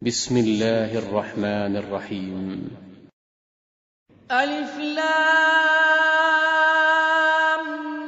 بسم الله الرحمن الرحيم. ألف لام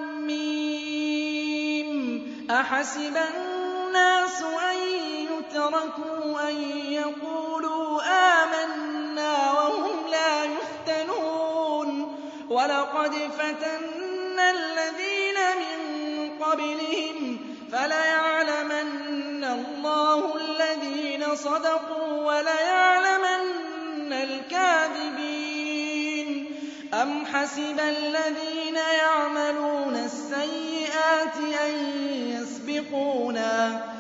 ميم. أحسب الناس أن يتركوا أن يقولوا آمنا وهم لا يفتنون ولقد فتنا الذين من قبلهم فليعلمن الله الذين صدقوا وليعلمن الكاذبين. أم حسب الذين يعملون السيئات أن يسبقونا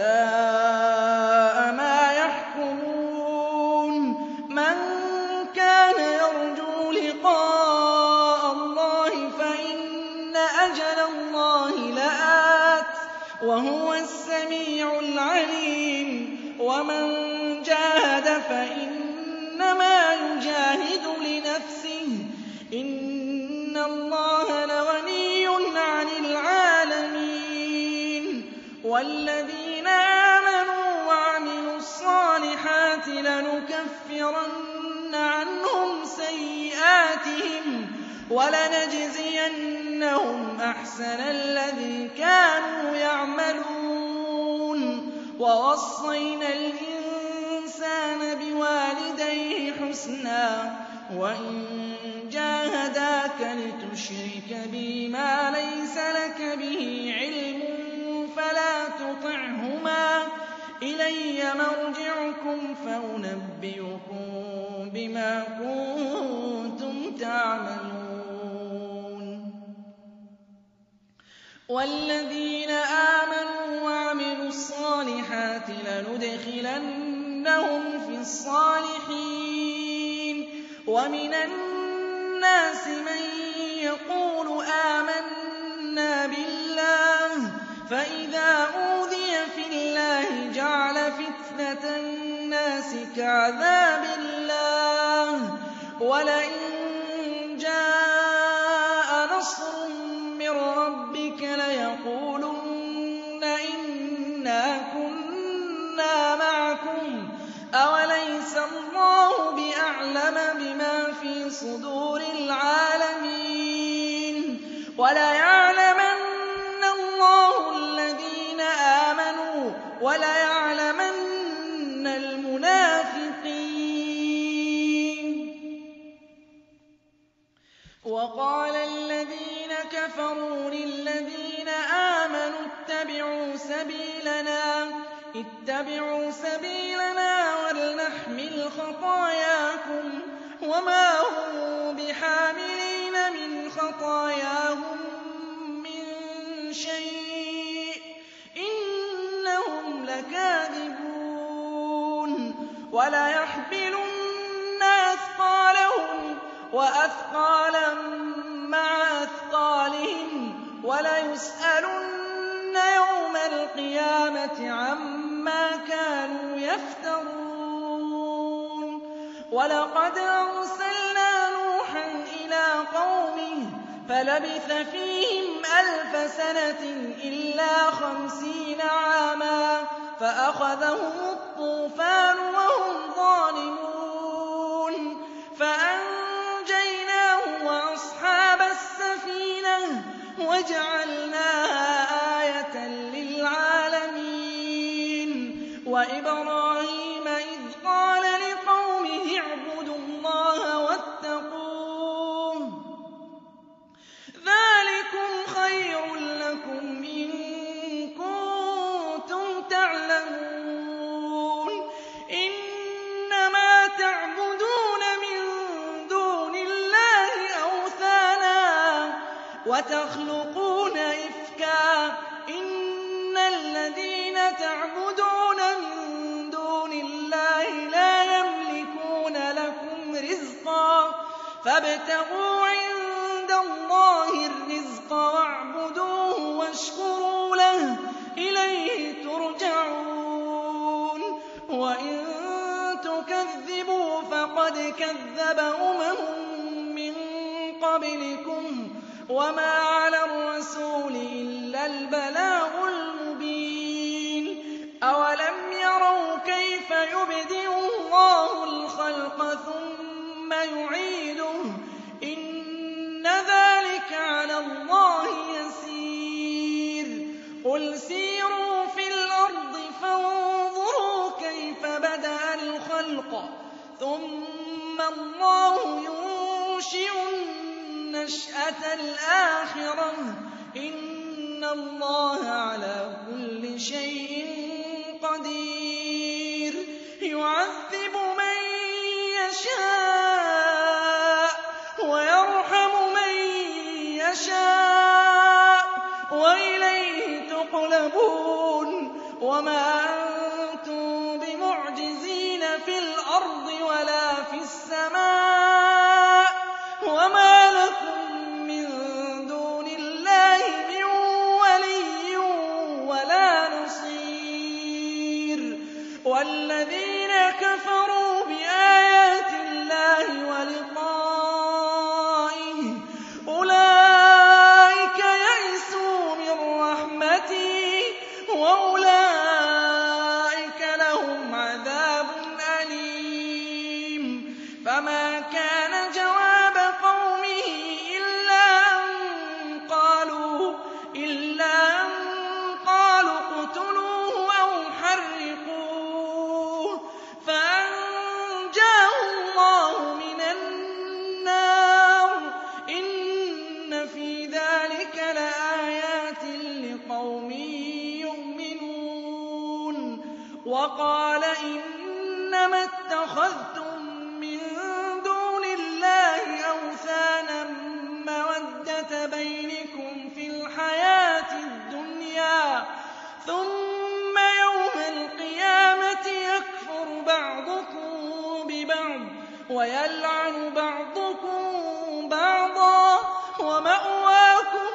ساء ما يحكمون. من كان يرجو لقاء الله فإن أجل الله لآت وهو السميع العليم. ومن جاهد فإنما يجاهد لنفسه إن الله لغني عن العالمين. والذين آمنوا وعملوا الصالحات لنكفرن عنهم سيئاتهم ولنجزينهم أحسن الذي كانوا يعملون. ووصينا الإنسان بوالديه حسنا وإن جاهداك لتشرك بي ما ليس لك به علم فلا تطعهما إلي مرجعكم فأنبئكم بما كنتم تعملون. والذين آمنوا وعملوا الصالحات لندخلنهم في الصالحين. ومن الناس من يقول آمنا بالله فإذا أوذي في الله جعل فتنة الناس كعذاب الله ولئن جاء نصر من ربك ليقولن إنا كنا معكم أوليس الله بأعلم بما في صدور العالمين. وليعلمن الله الذين آمنوا وليعلمن المنافقين. وقال الذين كفروا للذين آمنوا اتبعوا سبيلنا ولنحمل خطاياكم وما هم بحاملين من خطاياهم من شيء إنهم لكاذبون. وليحملن أثقالهم وأثقالا مع أثقالهم وليسألن يوم القيامة عما كانوا يفترون. ولقد أرسلنا نوحا إلى قومه فلبث فيهم 1000 سنة إلا 50 عاما فأخذهم الطوفان وهم ظالمون فأنجيناه وأصحاب السفينة وجعلناها آية للعالمين. وإبراهيم إذ قال لقومه اعبدوا الله واتقوه ذلكم خير لكم إن كنتم تعلمون. إنما تعبدون من دون الله أوثانا وتخلقون إفكا إن الذين تعبدون من دون الله لا يملكون لكم رزقا فابتغوا عند الله الرزق واعبدوه واشكروا له إليه ترجعون. وإن تكذبوا فقد كذب من قبلكم وما على الرسول إلا البلاغ المبين. أولم يروا كيف يُبْدِئُ اللَّهُ الْخَلْقَ ثُمَّ يُعِيدُهُ ۚ إِنَّ ذَٰلِكَ عَلَى اللَّهِ يَسِيرٌ قُلْ سِيرُوا فِي الْأَرْضِ فَانظُرُوا كَيْفَ بَدَأَ الْخَلْقَ ثُمَّ اللَّهُ يُنشِئُ النَّشْأَةَ الْآخِرَةَ ۚ إِنَّ اللَّهَ عَلَىٰ كُلِّ شَيْءٍ قَدِيرٌ يُعَذِّبُ مَن يَشَاءُ وَيَرْحَمُ مَن يَشَاءُ وَإِلَيْهِ تُقْلَبُونَ وَمَا أَنتُم بِمُعْجِزِينَ فِي الْأَرْضِ وَلَا فِي السَّمَاءِ وَمَا لَكُم مِّن دُونِ اللَّهِ مِن وَلِيٍّ وَلَا نَصِيرٍ وَالَّذِينَ كَفَرُوا بِآيَاتِ اللَّهِ وَلِقَائِهِ أُولَٰئِكَ يَئِسُوا مِن رَّحْمَتِي وَأُولَٰئِكَ لَهُمْ عَذَابٌ أَلِيمٌ فَمَا كَانَ جَوَابَ قَوْمِهِ إِلَّا أَن قَالُوا اقْتُلُوهُ أَوْ حَرِّقُوهُ فَأَنجَاهُ اللَّهُ مِنَ النَّارِ ۚ إِنَّ فِي ذَٰلِكَ لَآيَاتٍ لِّقَوْمٍ يُؤْمِنُونَ وَقَالَ إِنَّمَا اتَّخَذْتُم مِّن دُونِ اللَّهِ أَوْثَانًا مَّوَدَّةَ بَيْنِكُمْ فِي الْحَيَاةِ الدُّنْيَا ۖ ثُمَّ يَوْمَ الْقِيَامَةِ يَكْفُرُ بَعْضُكُم بِبَعْضٍ وَيَلْعَنُ بَعْضُكُم بَعْضًا وَمَأْوَاكُمُ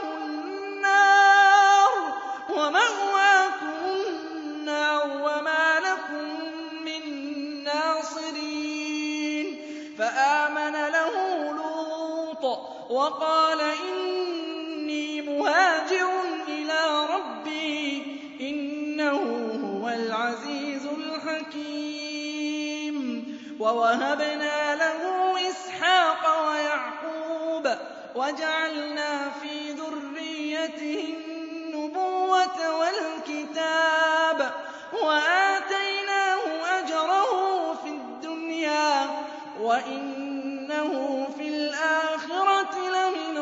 النَّارُ وَمَا لَكُم مِّن نَّاصِرِينَ فَآمَنَ لَهُ لُوطٌ وَقَالَ إِنِّي مُهَاجِرٌ إِلَىٰ رَبِّي إِنَّهُ هُوَ الْعَزِيزُ الْحَكِيمُ وَوَهَبْنَا لَهُ إِسْحَاقَ وَيَعْقُوبَ وَجَعَلْنَا فِي ذُرِّيَّتِهِ النُّبُوَّةَ وَالْكِتَابَ وَآتَيْنَاهُ أَجْرَهُ فِي الدُّنْيَا وَإِنَّهُ فِي الْآخِرَةِ لَمِنَ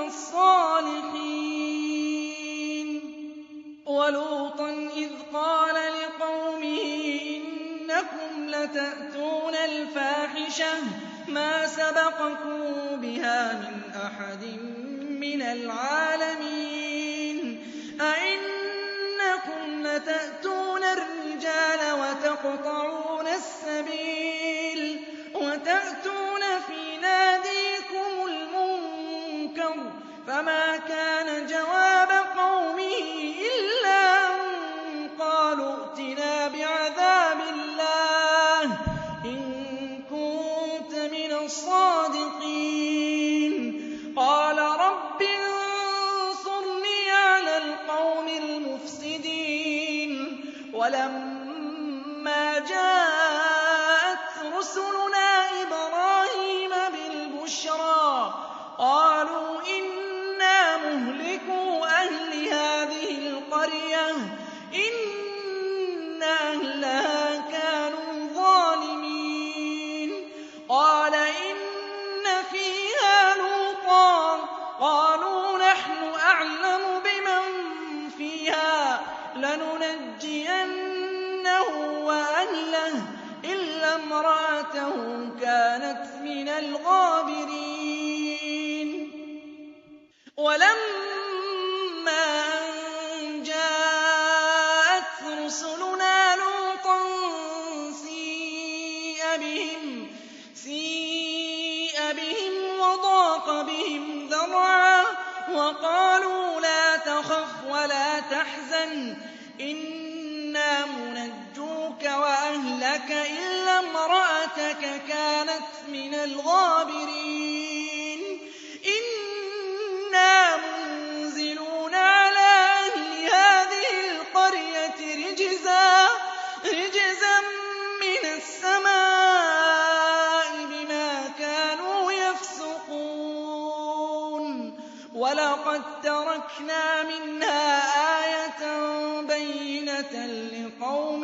الصَّالِحِينَ وَلُوطًا إِذْ قَالَ لِقَوْمِهِ إِنَّكُمْ لَتَأْتُونَ الْفَاحِشَةَ مَا سَبَقَكُم بِهَا مِنْ أَحَدٍ مِّنَ الْعَالَمِينَ أَئِنَّكُمْ لَتَأْتُونَ الرِّجَالَ وَتَقْطَعُونَ السَّبِيلَ وَتَأْتُونَ فِي نَادِيكُمُ الْمُنكَرَ فَمَا كَانَ جَوَابَ قَوْمِهِ إِلَّا أَن قَالُوا ائْتِنَا بِعَذَابِ اللَّهِ إِن كُنتَ مِنَ الصَّادِقِينَ قَالَ رَبِّ انصُرْنِي عَلَى الْقَوْمِ الْمُفْسِدِينَ وَلَمَّا جَاءَتْ رُسُلُنَا إِبْرَاهِيمَ بِالْبُشْرَىٰ قَالُوا إِنَّا مُهْلِكُو أَهْلِ هَٰذِهِ الْقَرْيَةِ إِنَّ أَهْلَهَا كَانُوا ظَالِمِينَ قَالَ إِنَّ فِيهَا لُوطًا قَالُوا نَحْنُ أَعْلَمُ بِمَن فِيهَا لَنُنَجِّيَنَّهُ وَأَهْلَهُ إِلَّا امْرَأَتَهُ كَانَتْ مِنَ الْغَابِرِينَ وَلَمَّا أَن جَاءَتْ رُسُلُنَا لُوطًا سِيءَ بِهِمْ وَضَاقَ بِهِمْ ذَرْعًا وَقَالُوا لَا تَخَفْ وَلَا تَحْزَنْ إِنَّا مُنَجُّوكَ وَأَهْلَكَ إِلَّا امْرَأَتَكَ كَانَتْ مِنَ الْغَابِرِينَ إِنَّا مُنزِلُونَ عَلَىٰ أَهْلِ هَٰذِهِ الْقَرْيَةِ رِجْزًا مِّنَ السَّمَاءِ وَتَرَكْنَا مِنْهَا آيَةً بَيِّنَةً لِّقَوْمٍ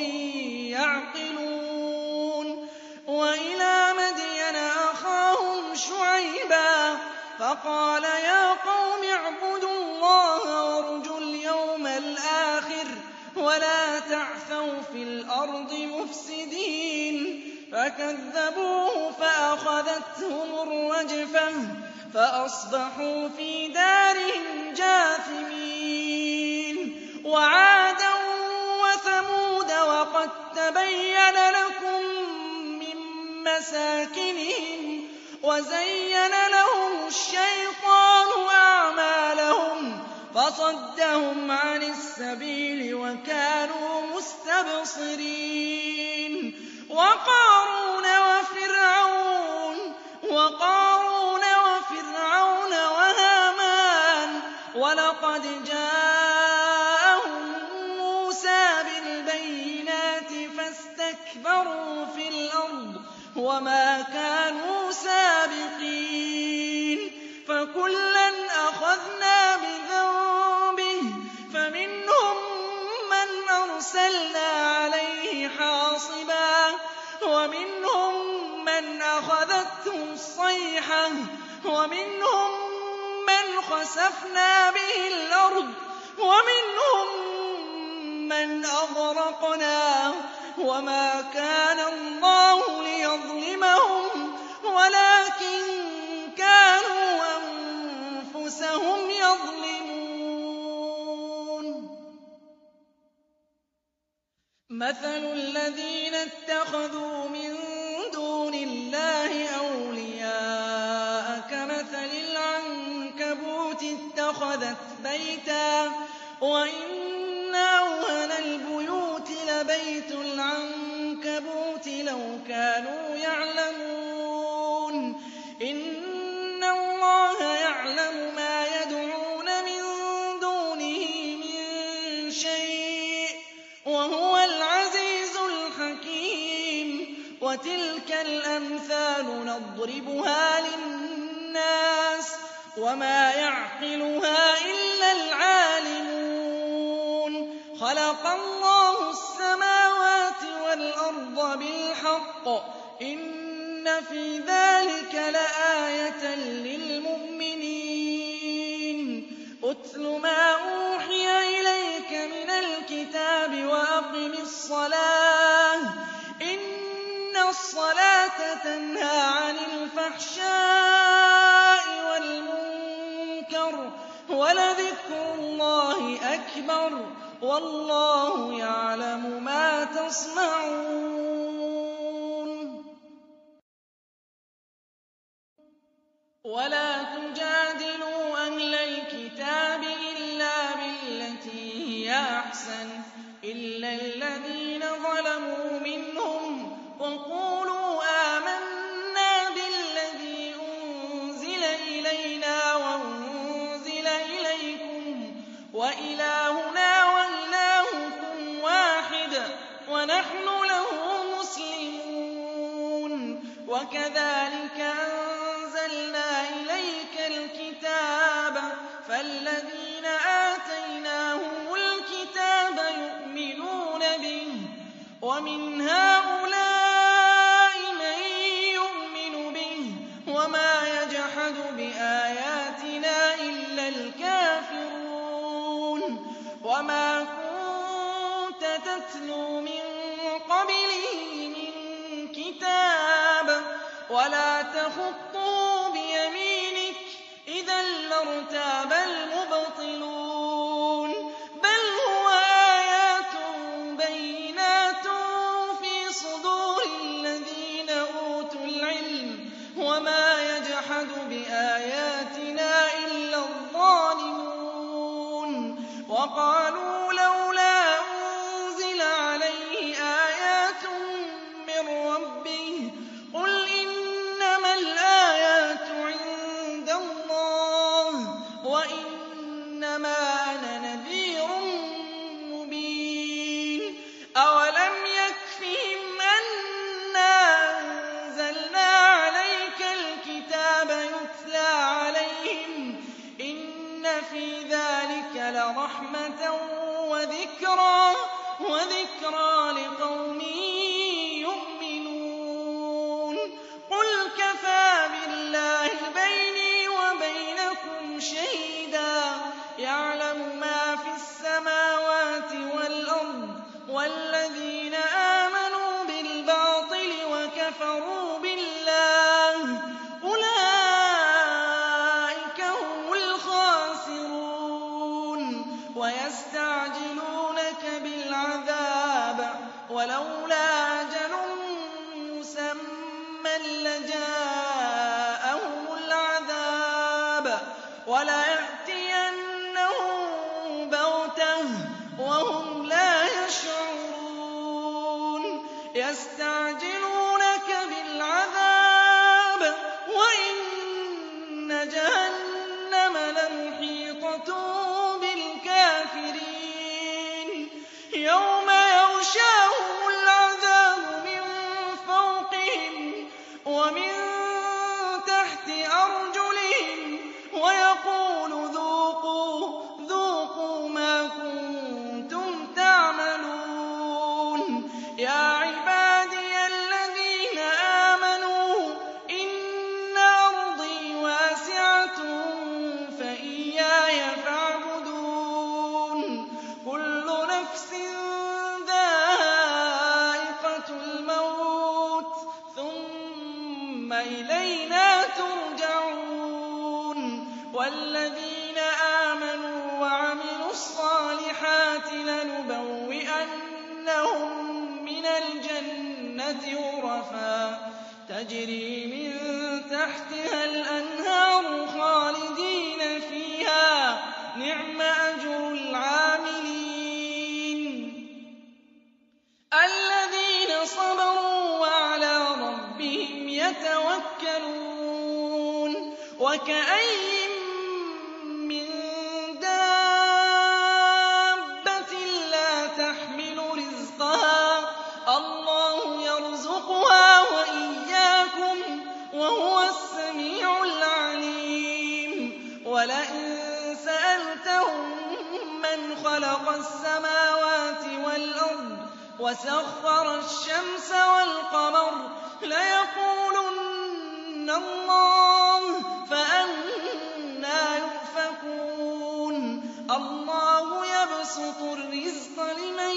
يَعْقِلُونَ وَإِلَىٰ مَدْيَنَ أَخَاهُمْ شُعَيْبًا فَقَالَ يَا قَوْمِ اعْبُدُوا اللَّهَ وَارْجُوا الْيَوْمَ الْآخِرَ وَلَا تَعْثَوْا فِي الْأَرْضِ مُفْسِدِينَ فَكَذَّبُوهُ فَأَخَذَتْهُمُ الرَّجْفَةُ فَأَصْبَحُوا فِي دَارِهِمْ جَاثِمِينَ وَعَادًا وَثَمُودَ وَقَد تَّبَيَّنَ لَكُم مِّن مَّسَاكِنِهِمْ وَزَيَّنَ لَهُمُ الشَّيْطَانُ أَعْمَالَهُمْ فَصَدَّهُمْ عَنِ السَّبِيلِ وَكَانُوا مُسْتَبْصِرِينَ وَقَارُونَ وَفِرْعَوْنَ وَهَامَانَ وَلَقَدْ جَاءَهُم مُّوسَىٰ بِالْبَيِّنَاتِ فَاسْتَكْبَرُوا فِي الْأَرْضِ وَمَا كَانُوا سَابِقِينَ فَكُلًّا أَخَذْنَا بِذَنبِهِ فَمِنْهُم مَّنْ أَرْسَلْنَا عَلَيْهِ حَاصِبًا وَمِنْهُم مَّنْ أَخَذَتْهُ الصَّيْحَةُ وَمِنْهُم مَّنْ خَسَفْنَا بِهِ الْأَرْضَ وَمِنْهُم مَّنْ أَغْرَقْنَا وَمَا كَانَ اللَّهُ لِيَظْلِمَهُمْ وَلَٰكِن كَانُوا أَنفُسَهُمْ يَظْلِمُونَ مَثَلُ الَّذِينَ اتَّخَذُوا مِن دُونِ اللَّهِ أَوْلِيَاءَ كَمَثَلِ الْعَنكَبُوتِ اتَّخَذَتْ بَيْتًا وَإِنَّ أَوْهَنَ الْبُيُوتِ لَبَيْتُ الْعَنكَبُوتِ لَوْ كَانُوا يَعْلَمُونَ إِنَّ اللَّهَ يَعْلَمُ مَا يَدْعُونَ مِن دُونِهِ مِن شَيْءٍ وَهُوَ الْعَزِيزُ الْحَكِيمُ وَتِلْكَ الْأَمْثَالُ نَضْرِبُهَا لِلنَّاسِ وَمَا يَعْقِلُهَا إِلَّا الْعَالِمُونَ خَلَقَ اللَّهُ السَّمَاوَاتِ وَالْأَرْضَ بِالْحَقِّ ۚ إِنَّ فِي ذَٰلِكَ لَآيَةً لِّلْمُؤْمِنِينَ اتْلُ مَا أُوحِيَ إِلَيْكَ مِنَ الْكِتَابِ وَأَقِمِ الصَّلَاةَ ۖ إِنَّ الصَّلَاةَ تَنْهَىٰ عَنِ الْفَحْشَاءِ وَالْمُنكَرِ ۚ وَلَذِكْرُ اللَّهِ أَكْبَرُ ۗ وَاللَّهُ يَعْلَمُ مَا تَصْنَعُونَ وَلَا تُجَادِلُوا أَهْلَ الْكِتَابِ إِلَّا بِالَّتِي هِيَ أَحْسَنُ إِلَّا الَّذِينَ ظَلَمُوا مِنْهُمْ وَقُولُوا آمَنَّا بِالَّذِي أُنزِلَ إِلَيْنَا وَأُنزِلَ إِلَيْكُمْ وَإِلَٰهُنَا وَإِلَٰهُكُمْ وَاحِدٌ وَنَحْنُ لَهُ مُسْلِمُونَ وَكَذَٰلِكَ أَنزَلْنَا إِلَيْكَ الْكِتَابَ فَالَّذِينَ آتَيْنَاهُمُ الْكِتَابَ يُؤْمِنُونَ بِهِ وَمِنْ هَٰؤُلَاءِ مَن يُؤْمِنُ بِهِ وَمَا يَجْحَدُ بِآيَاتِنَا إِلَّا الْكَافِرُونَ وَمَا كُنتَ تَتْلُو مِن قَبْلِهِ مِن كِتَابٍ وَلَا تَخُطُّهُ بِيَمِينِكَ إِذًا لَّارْتَابَ الْمُبْطِلُونَ بَلْ هُوَ آيَاتٌ بَيِّنَاتٌ فِي صُدُورِ الَّذِينَ أُوتُوا الْعِلْمَ وَمَا يَجْحَدُ بِآيَاتِنَا إِلَّا الظَّالِمُونَ وَقَالُوا لَوْلَا أُنزِلَ عَلَيْهِ آيَاتٌ مِّن رَّبِّهِ قُلْ إِنَّمَا الْآيَاتُ عِندَ اللَّهِ وَإِنَّمَا وَلَيَأْتِيَنَّهُم بَغْتَةً وَهُمْ لَا يَشْعُرُونَ يَسْتَعْجِلُونَكَ بِالْعَذَابِ وَإِنَّ جَهَنَّمَ لَمُحِيطَةٌ بِالْكَافِرِينَ يَوْمَ يَغْشَاهُمُ الْعَذَابُ مِن فَوْقِهِمْ وَمِن تَحْتِ أَرْجُلِهِمْ وَيَقُولُ ذُوقُوا مَا كُنتُمْ تَعْمَلُونَ يَا عِبَادِيَ الَّذِينَ آمَنُوا إِنَّ أَرْضِي وَاسِعَةٌ فَإِيَّايَ فَاعْبُدُونِ كُلُّ نَفْسٍ ذَائِقَةُ الْمَوْتِ ثُمَّ إِلَيْنَا تُرْجَعُونَ وَالَّذِينَ آمَنُوا وَعَمِلُوا الصَّالِحَاتِ لَنُبَوِّئَنَّهُم مِّنَ الْجَنَّةِ غُرَفًا تَجْرِي مِن تَحْتِهَا الْأَنْهَارُ خَالِدِينَ فِيهَا ۚ نِعْمَ أَجْرُ الْعَامِلِينَ الَّذِينَ صَبَرُوا وَعَلَىٰ رَبِّهِمْ يَتَوَكَّلُونَ وَكَأَيِّن مِّن دَابَّةٍ لَّا تَحْمِلُ رِزْقَهَا اللَّهُ يَرْزُقُهَا وَإِيَّاكُمْ ۚ وَهُوَ السَّمِيعُ الْعَلِيمُ وَلَئِن سَأَلْتَهُم مَّنْ خَلَقَ السَّمَاوَاتِ وَالْأَرْضَ وَسَخَّرَ الشَّمْسَ وَالْقَمَرَ لَيَقُولُنَّ اللَّهُ ۖ فَأَنَّىٰ يُؤْفَكُونَ اللَّهُ يَبْسُطُ الرِّزْقَ لِمَن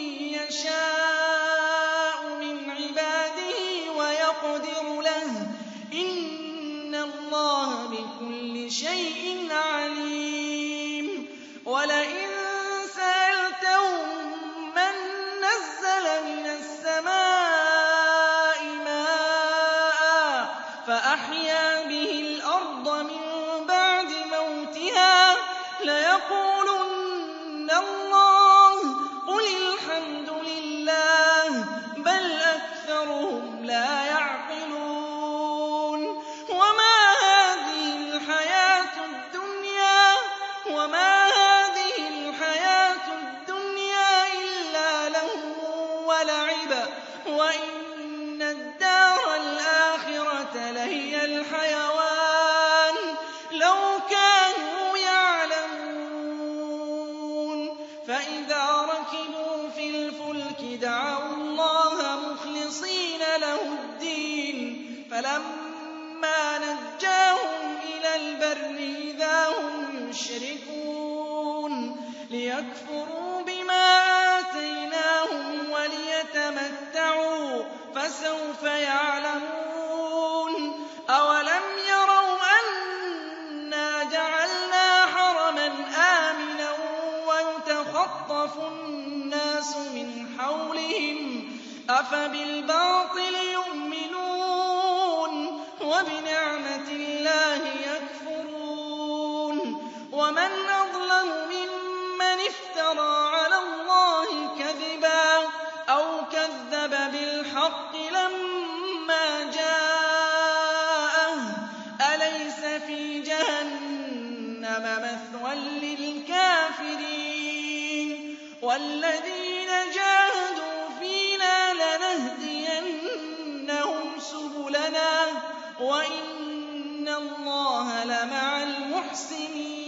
يَشَاءُ مِنْ عِبَادِهِ وَيَقْدِرُ لَهُ ۚ إِنَّ اللَّهَ بِكُلِّ شَيْءٍ عَلِيمٌ وَلَئِن سَأَلْتَهُم مَّن نَّزَّلَ مِنَ السَّمَاءِ مَاءً فَأَحْيَا بِهِ الْأَرْضَ مِن بَعْدِ مَوْتِهَا لَيَقُولُنَّ اللَّهُ ۚ قُلِ الْحَمْدُ لِلَّهِ ۚ بَلْ أَكْثَرُهُمْ لَا يَعْقِلُونَ وَمَا هَٰذِهِ الْحَيَاةُ الدُّنْيَا إِلَّا لَهْوٌ وَلَعِبٌ وَإِنَّ الدَّارَ الْآخِرَةَ لَهِيَ الْحَيَوَانُ لَوْ كَانُوا يَعْلَمُونَ فَإِذَا رَكِبُوا فِي الْفُلْكِ دَعَوُا اللَّهَ مُخْلِصِينَ لَهُ الدِّينَ فَلَمَّا نَجَّاهُمْ إِلَى الْبَرِّ إِذَا هُمْ يُشْرِكُونَ لِيَكْفُرُوا بِمَا آتَيْنَاهُمْ وَلِيَتَمَتَّعُوا ۖ فَسَوْفَ يَعْلَمُونَ أَوَلَمْ يَرَوْا أَنَّا جَعَلْنَا حَرَمًا آمِنًا وَيُتَخَطَّفُ النَّاسُ مِنْ حَوْلِهِمْ ۚ أَفَبِالْبَاطِلِ يُؤْمِنُونَ وَبِنِعْمَةِ اللَّهِ يَكْفُرُونَ وَمَنْ أَظْلَمُ مِمَّنِ افْتَرَىٰ عَلَى اللَّهِ كَذِبًا أَوْ كَذَّبَ بِالْحَقِّ لَمَّا جَاءَهُ ۚ أَلَيْسَ فِي جَهَنَّمَ مَثْوًى لِّلْكَافِرِينَ وَالَّذِينَ جَاهَدُوا فِينَا لَنَهْدِيَنَّهُمْ سُبُلَنَا ۚ وَإِنَّ اللَّهَ لَمَعَ الْمُحْسِنِينَ